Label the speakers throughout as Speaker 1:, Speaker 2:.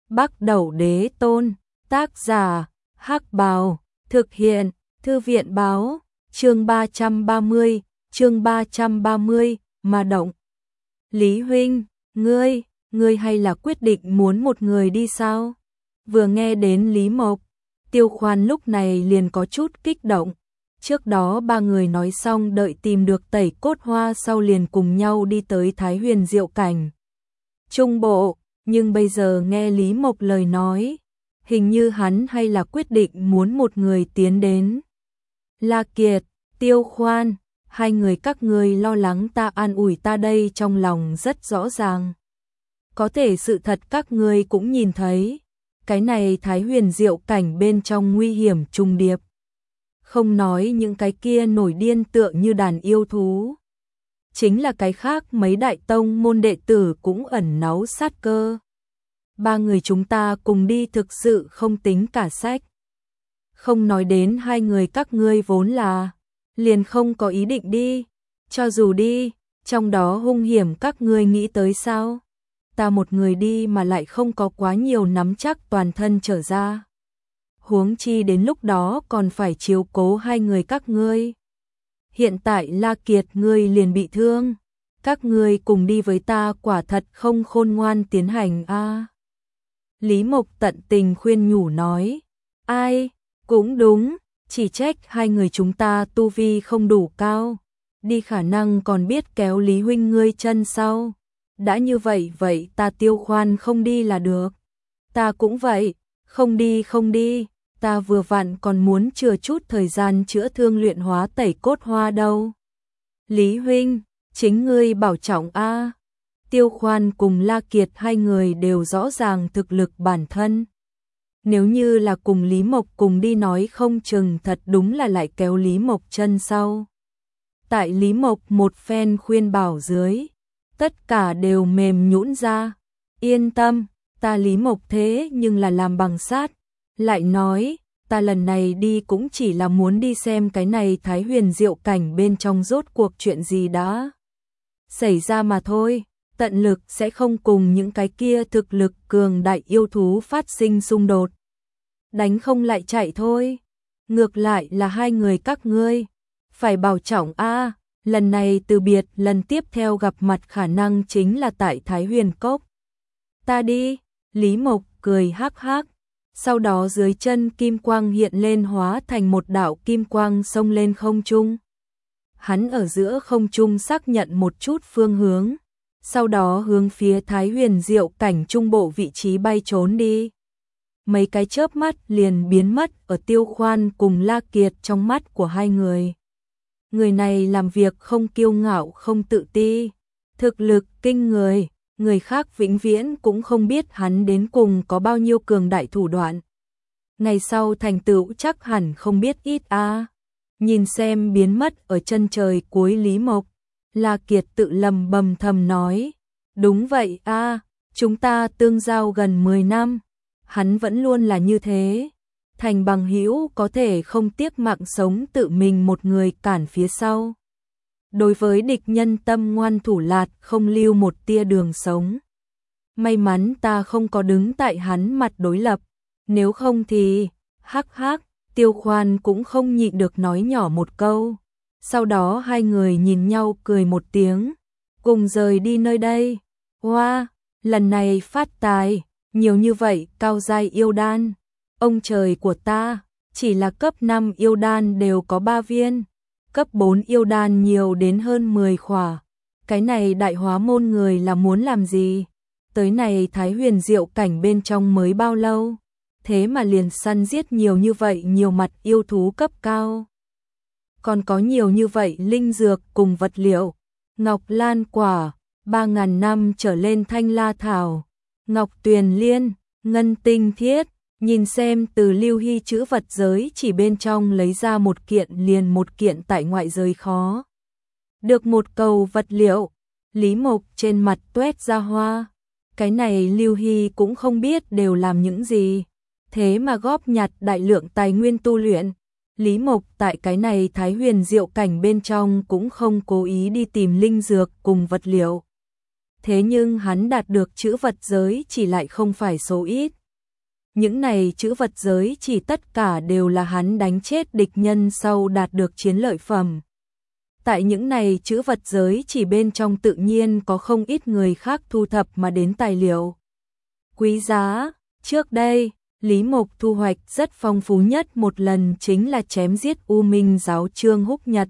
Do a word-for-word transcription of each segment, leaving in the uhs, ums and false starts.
Speaker 1: Bắc Đẩu Đế Tôn, tác giả, Hắc Bào, thực hiện, Thư viện báo, chương ba trăm ba mươi, chương ba trăm ba mươi, mà động. Lý huynh, ngươi, ngươi hay là quyết định muốn một người đi sao? Vừa nghe đến Lý Mộc, Tiêu Khoan lúc này liền có chút kích động. Trước đó ba người nói xong đợi tìm được Tẩy Cốt Hoa sau liền cùng nhau đi tới Thái Huyền Diệu Cảnh Trung Bộ, nhưng bây giờ nghe Lý Mộc lời nói, hình như hắn hay là quyết định muốn một người tiến đến. La Kiệt, Tiêu Khoan, hai người các ngươi lo lắng ta an ủi ta đây trong lòng rất rõ ràng. Có thể sự thật các ngươi cũng nhìn thấy, cái này Thái Huyền Diệu Cảnh bên trong nguy hiểm trùng điệp. Không nói những cái kia nổi điên tựa như đàn yêu thú. Chính là cái khác mấy đại tông môn đệ tử cũng ẩn náu sát cơ. Ba người chúng ta cùng đi thực sự không tính cả sách. Không nói đến hai người các ngươi vốn là, liền không có ý định đi. Cho dù đi, trong đó hung hiểm các ngươi nghĩ tới sao? Ta một người đi mà lại không có quá nhiều nắm chắc toàn thân trở ra. Huống chi đến lúc đó còn phải chiếu cố hai người các ngươi. Hiện tại La Kiệt ngươi liền bị thương, các ngươi cùng đi với ta quả thật không khôn ngoan tiến hành a. À. Lý Mộc tận tình khuyên nhủ nói, ai, cũng đúng, chỉ trách hai người chúng ta tu vi không đủ cao, đi khả năng còn biết kéo Lý huynh ngươi chân sau. Đã như vậy vậy ta Tiêu Khoan không đi là được. Ta cũng vậy, không đi không đi. Ta vừa vặn còn muốn chừa chút thời gian chữa thương luyện hóa Tẩy Cốt Hoa đâu. Lý huynh, chính ngươi bảo trọng a. À. Tiêu Khoan cùng La Kiệt hai người đều rõ ràng thực lực bản thân. Nếu như là cùng Lý Mộc cùng đi nói không chừng thật đúng là lại kéo Lý Mộc chân sau. Tại Lý Mộc một phen khuyên bảo dưới, tất cả đều mềm nhũn ra. Yên tâm, ta Lý Mộc thế nhưng là làm bằng sát. Lại nói, ta lần này đi cũng chỉ là muốn đi xem cái này Thái Huyền Diệu Cảnh bên trong rốt cuộc chuyện gì đã xảy ra mà thôi, tận lực sẽ không cùng những cái kia thực lực cường đại yêu thú phát sinh xung đột. Đánh không lại chạy thôi, ngược lại là hai người các ngươi, phải bảo trọng a. À, lần này từ biệt lần tiếp theo gặp mặt khả năng chính là tại Thái Huyền Cốc. Ta đi, Lý Mộc cười hắc hắc. Sau đó dưới chân kim quang hiện lên hóa thành một đạo kim quang xông lên không trung. Hắn ở giữa không trung xác nhận một chút phương hướng, sau đó hướng phía Thái Huyền Diệu Cảnh Trung Bộ vị trí bay trốn đi. Mấy cái chớp mắt liền biến mất ở Tiêu Khoan cùng La Kiệt trong mắt của hai người. Người này làm việc không kiêu ngạo không tự ti, thực lực kinh người. Người khác vĩnh viễn cũng không biết hắn đến cùng có bao nhiêu cường đại thủ đoạn. Ngày sau thành tựu chắc hẳn không biết ít a. À. Nhìn xem biến mất ở chân trời cuối Lý Mộc, La Kiệt tự lầm bầm thầm nói, đúng vậy a, à, chúng ta tương giao gần mười năm, hắn vẫn luôn là như thế. Thành bằng hữu có thể không tiếc mạng sống tự mình một người cản phía sau. Đối với địch nhân tâm ngoan thủ lạt không lưu một tia đường sống. May mắn ta không có đứng tại hắn mặt đối lập, nếu không thì, hắc hắc, Tiêu Khoan cũng không nhịn được nói nhỏ một câu. Sau đó hai người nhìn nhau cười một tiếng, cùng rời đi nơi đây. Hoa, wow, lần này phát tài, nhiều như vậy cao giai yêu đan. Ông trời của ta, chỉ là cấp năm yêu đan đều có ba viên. Cấp bốn yêu đan nhiều đến hơn mười khỏa. Cái này đại hóa môn người là muốn làm gì? Tới này Thái Huyền Diệu Cảnh bên trong mới bao lâu? Thế mà liền săn giết nhiều như vậy nhiều mặt yêu thú cấp cao. Còn có nhiều như vậy linh dược cùng vật liệu. Ngọc Lan Quả, ba ngàn năm trở lên Thanh La Thảo, Ngọc Tuyền Liên, Ngân Tinh Thiết. Nhìn xem từ Lưu Hy chữ vật giới chỉ bên trong lấy ra một kiện liền một kiện tại ngoại giới khó. Được một cầu vật liệu, Lý Mộc trên mặt tuét ra hoa. Cái này Lưu Hy cũng không biết đều làm những gì. Thế mà góp nhặt đại lượng tài nguyên tu luyện. Lý Mộc tại cái này Thái Huyền Diệu Cảnh bên trong cũng không cố ý đi tìm linh dược cùng vật liệu. Thế nhưng hắn đạt được chữ vật giới chỉ lại không phải số ít. Những này chữ vật giới chỉ tất cả đều là hắn đánh chết địch nhân sau đạt được chiến lợi phẩm. Tại những này chữ vật giới chỉ bên trong tự nhiên có không ít người khác thu thập mà đến tài liệu quý giá. Trước đây, Lý Mộc thu hoạch rất phong phú nhất một lần chính là chém giết U Minh giáo Trương Húc Nhật.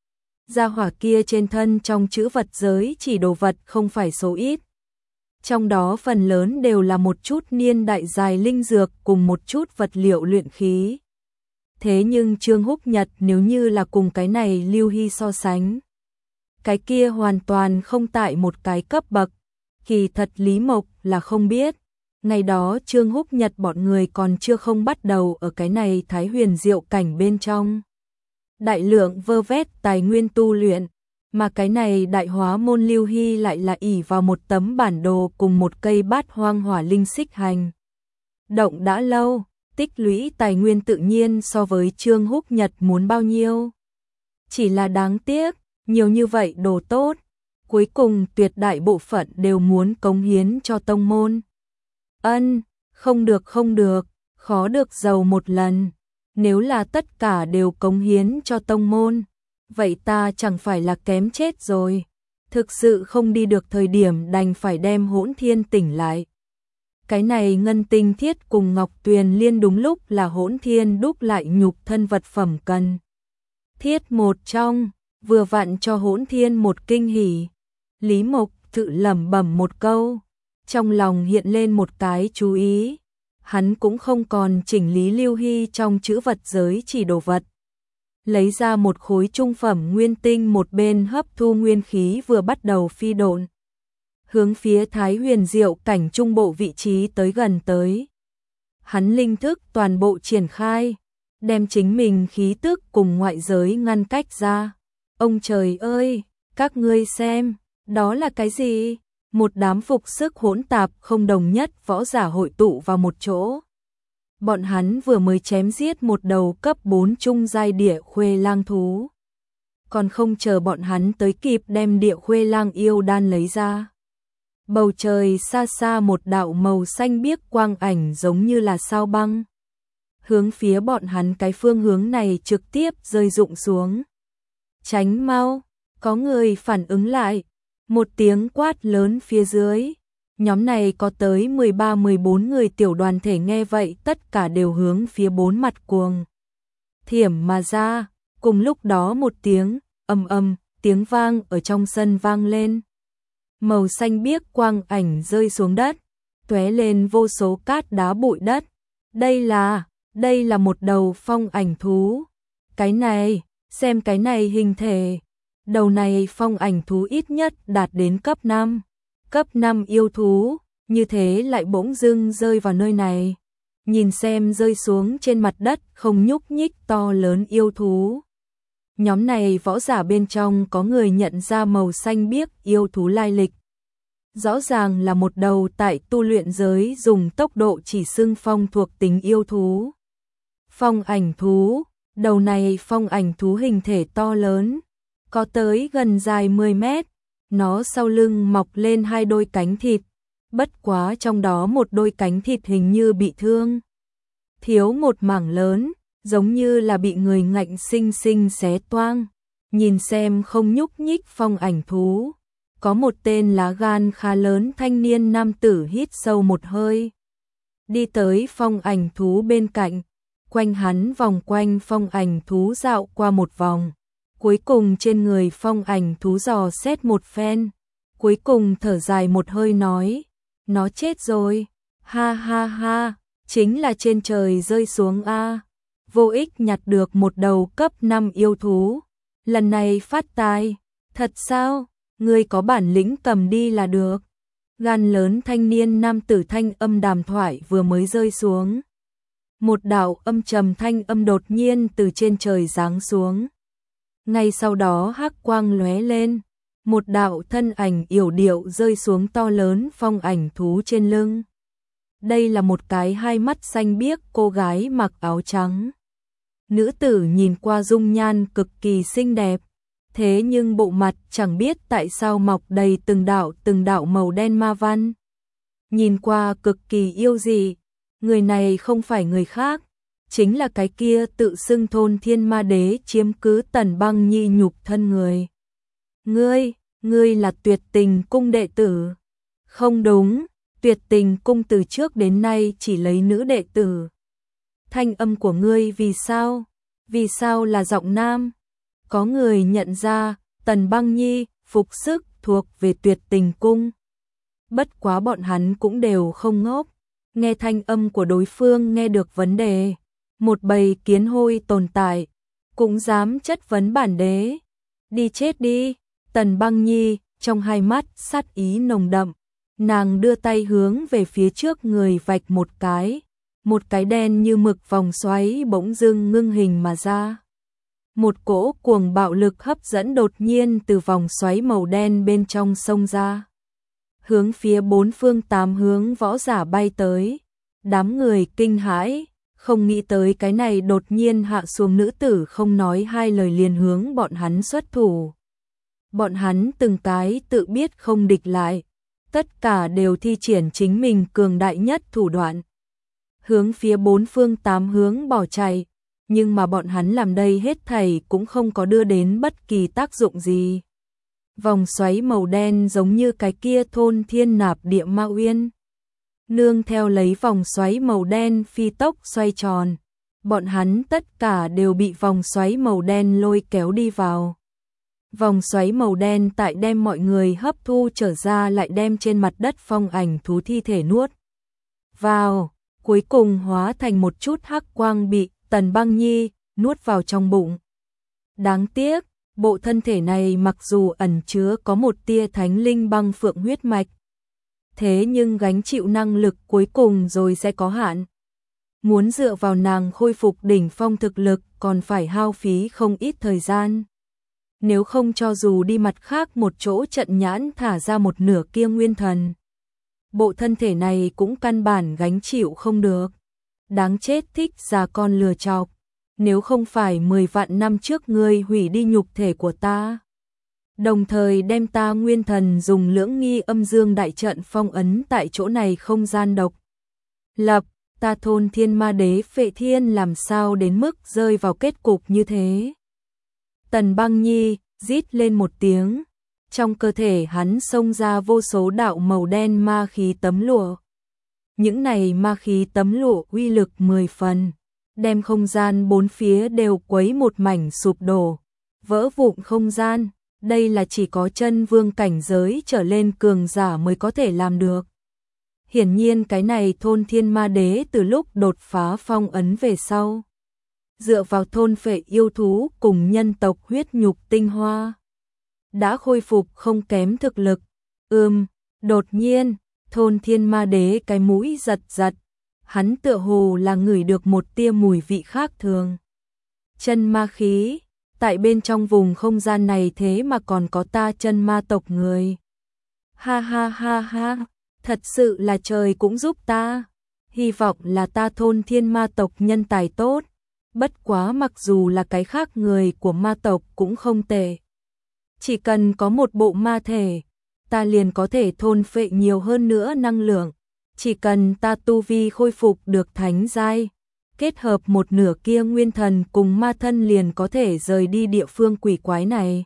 Speaker 1: Gia hỏa kia trên thân trong chữ vật giới chỉ đồ vật không phải số ít. Trong đó phần lớn đều là một chút niên đại dài linh dược cùng một chút vật liệu luyện khí. Thế nhưng Trương Húc Nhật nếu như là cùng cái này Lưu Hy so sánh, cái kia hoàn toàn không tại một cái cấp bậc. Kỳ thật Lý Mộc là không biết, ngày đó Trương Húc Nhật bọn người còn chưa không bắt đầu ở cái này Thái Huyền Diệu cảnh bên trong. Đại lượng vơ vét tài nguyên tu luyện, mà cái này Đại Hóa Môn Lưu Hy lại là ỷ vào một tấm bản đồ cùng một cây bát hoang hỏa linh xích hành. Động đã lâu, tích lũy tài nguyên tự nhiên so với Trương Húc Nhật muốn bao nhiêu. Chỉ là đáng tiếc, nhiều như vậy đồ tốt, cuối cùng tuyệt đại bộ phận đều muốn cống hiến cho tông môn. Ân, không được không được, khó được giàu một lần. Nếu là tất cả đều cống hiến cho tông môn, vậy ta chẳng phải là kém chết rồi. Thực sự không đi được thời điểm đành phải đem Hỗn Thiên tỉnh lại. Cái này ngân tinh thiết cùng Ngọc Tuyền Liên đúng lúc là Hỗn Thiên đúc lại nhục thân vật phẩm cần thiết một trong, vừa vặn cho Hỗn Thiên một kinh hỉ. Lý Mộc tự lẩm bẩm một câu, trong lòng hiện lên một cái chú ý. Hắn cũng không còn chỉnh lý Lưu Hy trong chữ vật giới chỉ đồ vật. Lấy ra một khối trung phẩm nguyên tinh, một bên hấp thu nguyên khí vừa bắt đầu phi độn. Hướng phía Thái Huyền Diệu cảnh trung bộ vị trí tới gần tới. Hắn linh thức toàn bộ triển khai, đem chính mình khí tức cùng ngoại giới ngăn cách ra. Ông trời ơi, các ngươi xem, đó là cái gì? Một đám phục sức hỗn tạp không đồng nhất võ giả hội tụ vào một chỗ. Bọn hắn vừa mới chém giết một đầu cấp bốn trung giai địa khuê lang thú. Còn không chờ bọn hắn tới kịp đem địa khuê lang yêu đan lấy ra. Bầu trời xa xa một đạo màu xanh biếc quang ảnh giống như là sao băng. Hướng phía bọn hắn cái phương hướng này trực tiếp rơi rụng xuống. Tránh mau, có người phản ứng lại. Một tiếng quát lớn phía dưới. Nhóm này có tới mười ba mười bốn người tiểu đoàn thể nghe vậy tất cả đều hướng phía bốn mặt cuồng thiểm mà ra. Cùng lúc đó một tiếng ầm ầm, tiếng vang ở trong sân vang lên. Màu xanh biếc quang ảnh rơi xuống đất, tóe lên vô số cát đá bụi đất. Đây là, đây là một đầu phong ảnh thú. Cái này, xem cái này hình thể. Đầu này phong ảnh thú ít nhất đạt đến cấp năm. Cấp năm yêu thú, như thế lại bỗng dưng rơi vào nơi này. Nhìn xem rơi xuống trên mặt đất không nhúc nhích to lớn yêu thú. Nhóm này võ giả bên trong có người nhận ra màu xanh biếc yêu thú lai lịch. Rõ ràng là một đầu tại tu luyện giới dùng tốc độ chỉ xưng phong thuộc tính yêu thú. Phong ảnh thú, đầu này phong ảnh thú hình thể to lớn, có tới gần dài mười mét. Nó sau lưng mọc lên hai đôi cánh thịt, bất quá trong đó một đôi cánh thịt hình như bị thương. Thiếu một mảng lớn, giống như là bị người ngạnh sinh sinh xé toang. Nhìn xem không nhúc nhích phong ảnh thú. Có một tên lá gan khá lớn thanh niên nam tử hít sâu một hơi. Đi tới phong ảnh thú bên cạnh, quanh hắn vòng quanh phong ảnh thú dạo qua một vòng. Cuối cùng trên người phong ảnh thú dò xét một phen. Cuối cùng thở dài một hơi nói, nó chết rồi. Ha ha ha, chính là trên trời rơi xuống a. Vô ích nhặt được một đầu cấp năm yêu thú. Lần này phát tài, thật sao? Ngươi có bản lĩnh cầm đi là được. Gan lớn thanh niên nam tử thanh âm đàm thoại vừa mới rơi xuống. Một đạo âm trầm thanh âm đột nhiên từ trên trời giáng xuống. Ngay sau đó hắc quang lóe lên, một đạo thân ảnh yểu điệu rơi xuống to lớn phong ảnh thú trên lưng. Đây là một cái hai mắt xanh biếc cô gái mặc áo trắng. Nữ tử nhìn qua dung nhan cực kỳ xinh đẹp, thế nhưng bộ mặt chẳng biết tại sao mọc đầy từng đạo từng đạo màu đen ma văn. Nhìn qua cực kỳ yêu dị, Người này không phải người khác, chính là cái kia tự xưng Thôn Thiên Ma Đế chiếm cứ Tần Băng Nhi nhục thân người. Ngươi, ngươi là Tuyệt Tình Cung đệ tử. Không đúng, Tuyệt Tình Cung từ trước đến nay chỉ lấy nữ đệ tử. Thanh âm của ngươi vì sao? Vì sao là giọng nam? Có người nhận ra, Tần Băng Nhi, phục sức thuộc về Tuyệt Tình Cung. Bất quá bọn hắn cũng đều không ngốc, nghe thanh âm của đối phương nghe được vấn đề. Một bầy kiến hôi tồn tại, cũng dám chất vấn bản đế. Đi chết đi, Tần Băng Nhi, trong hai mắt sát ý nồng đậm. Nàng đưa tay hướng về phía trước người vạch một cái. Một cái đen như mực vòng xoáy bỗng dưng ngưng hình mà ra. Một cỗ cuồng bạo lực hấp dẫn đột nhiên từ vòng xoáy màu đen bên trong xông ra. Hướng phía bốn phương tám hướng võ giả bay tới. Đám người kinh hãi, không nghĩ tới cái này đột nhiên hạ xuống nữ tử không nói hai lời liền hướng bọn hắn xuất thủ. Bọn hắn từng cái tự biết không địch lại, tất cả đều thi triển chính mình cường đại nhất thủ đoạn. Hướng phía bốn phương tám hướng bỏ chạy, nhưng mà bọn hắn làm đây hết thảy cũng không có đưa đến bất kỳ tác dụng gì. Vòng xoáy màu đen giống như cái kia Thôn Thiên Nạp Địa Ma Uyên. Nương theo lấy vòng xoáy màu đen phi tốc xoay tròn, bọn hắn tất cả đều bị vòng xoáy màu đen lôi kéo đi vào. Vòng xoáy màu đen tại đem mọi người hấp thu trở ra lại đem trên mặt đất phong ảnh thú thi thể nuốt vào, cuối cùng hóa thành một chút hắc quang bị Tần Băng Nhi nuốt vào trong bụng. Đáng tiếc, bộ thân thể này mặc dù ẩn chứa có một tia thánh linh băng phượng huyết mạch, thế nhưng gánh chịu năng lực cuối cùng rồi sẽ có hạn. Muốn dựa vào nàng khôi phục đỉnh phong thực lực còn phải hao phí không ít thời gian. Nếu không cho dù đi mặt khác một chỗ trận nhãn thả ra một nửa kia nguyên thần, bộ thân thể này cũng căn bản gánh chịu không được. Đáng chết thích già con lừa chọc, nếu không phải mười vạn năm trước ngươi hủy đi nhục thể của ta, đồng thời đem ta nguyên thần dùng lưỡng nghi âm dương đại trận phong ấn tại chỗ này không gian độc lập, ta Thôn Thiên Ma Đế Phệ Thiên làm sao đến mức rơi vào kết cục như thế. Tần Băng Nhi rít lên một tiếng, trong cơ thể hắn xông ra vô số đạo màu đen ma khí tấm lụa. Những này ma khí tấm lụa uy lực mười phần, đem không gian bốn phía đều quấy một mảnh sụp đổ, vỡ vụn không gian. Đây là chỉ có chân vương cảnh giới trở lên cường giả mới có thể làm được. Hiển nhiên cái này Thôn Thiên Ma Đế từ lúc đột phá phong ấn về sau, dựa vào thôn phệ yêu thú cùng nhân tộc huyết nhục tinh hoa, đã khôi phục không kém thực lực. Ừm, đột nhiên, Thôn Thiên Ma Đế cái mũi giật giật, hắn tựa hồ là ngửi được một tia mùi vị khác thường. Chân ma khí, tại bên trong vùng không gian này thế mà còn có ta chân ma tộc người. Ha ha ha ha, thật sự là trời cũng giúp ta. Hy vọng là ta Thôn Thiên ma tộc nhân tài tốt. Bất quá mặc dù là cái khác người của ma tộc cũng không tệ. Chỉ cần có một bộ ma thể, ta liền có thể thôn phệ nhiều hơn nữa năng lượng. Chỉ cần ta tu vi khôi phục được thánh giai, kết hợp một nửa kia nguyên thần cùng ma thân liền có thể rời đi địa phương quỷ quái này.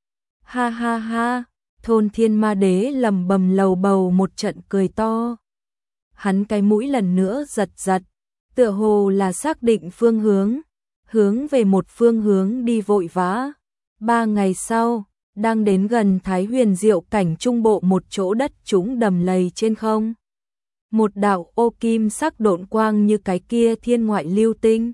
Speaker 1: Ha ha ha, Thôn Thiên Ma Đế lầm bầm lầu bầu một trận cười to. Hắn cái mũi lần nữa giật giật, tựa hồ là xác định phương hướng, hướng về một phương hướng đi vội vã. Ba ngày sau, đang đến gần Thái Huyền Diệu cảnh trung bộ một chỗ đất trũng đầm lầy trên không. Một đạo ô kim sắc độn quang như cái kia thiên ngoại lưu tinh,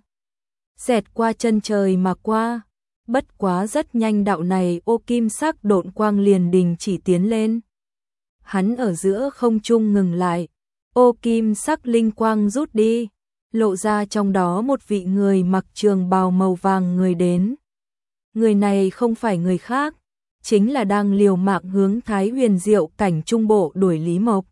Speaker 1: xẹt qua chân trời mà qua. Bất quá rất nhanh đạo này ô kim sắc độn quang liền đình chỉ tiến lên. Hắn ở giữa không trung ngừng lại, ô kim sắc linh quang rút đi, lộ ra trong đó một vị người mặc trường bào màu vàng người đến. Người này không phải người khác, chính là đang liều mạng hướng Thái Huyền Diệu cảnh trung bộ đuổi Lý Mộc.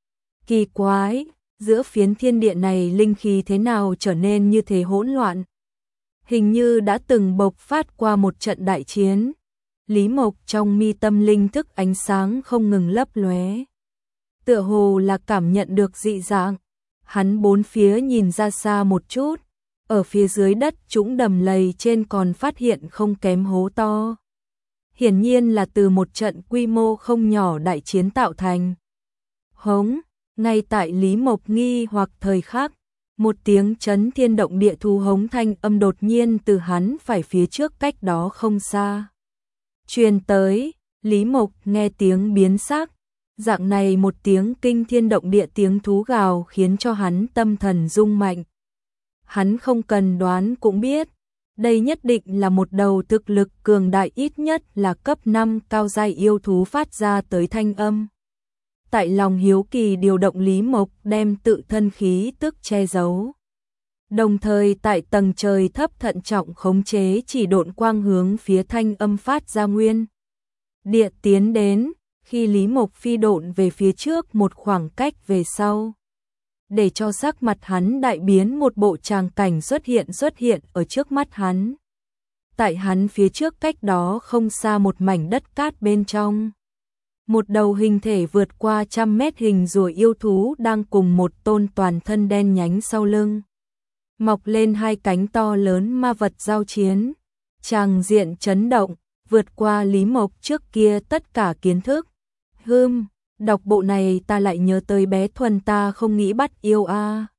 Speaker 1: Kỳ quái, giữa phiến thiên địa này linh khí thế nào trở nên như thế hỗn loạn? Hình như đã từng bộc phát qua một trận đại chiến. Lý Mộc trong mi tâm linh thức ánh sáng không ngừng lấp lóe, tựa hồ là cảm nhận được dị dạng. Hắn bốn phía nhìn ra xa một chút, ở phía dưới đất trũng đầm lầy trên còn phát hiện không kém hố to. Hiển nhiên là từ một trận quy mô không nhỏ đại chiến tạo thành. Hống, ngay tại Lý Mộc nghi hoặc thời khắc, một tiếng chấn thiên động địa thu hống thanh âm đột nhiên từ hắn phải phía trước cách đó không xa. Truyền tới, Lý Mộc nghe tiếng biến sắc, dạng này một tiếng kinh thiên động địa tiếng thú gào khiến cho hắn tâm thần rung mạnh. Hắn không cần đoán cũng biết, đây nhất định là một đầu thực lực cường đại ít nhất là cấp năm cao giai yêu thú phát ra tới thanh âm. Tại lòng hiếu kỳ điều động Lý Mộc đem tự thân khí tức che giấu. Đồng thời tại tầng trời thấp thận trọng khống chế chỉ độn quang hướng phía thanh âm phát ra nguyên. Địa tiến đến, khi Lý Mộc phi độn về phía trước một khoảng cách về sau. Để cho sắc mặt hắn đại biến một bộ tràng cảnh xuất hiện xuất hiện ở trước mắt hắn. Tại hắn phía trước cách đó không xa một mảnh đất cát bên trong. Một đầu hình thể vượt qua trăm mét hình rùa yêu thú đang cùng một tôn toàn thân đen nhánh sau lưng. Mọc lên hai cánh to lớn ma vật giao chiến. Tràng diện chấn động, vượt qua Lý Mộc trước kia tất cả kiến thức. Hừm, đọc bộ này ta lại nhớ tới bé Thuần ta không nghĩ bắt yêu a.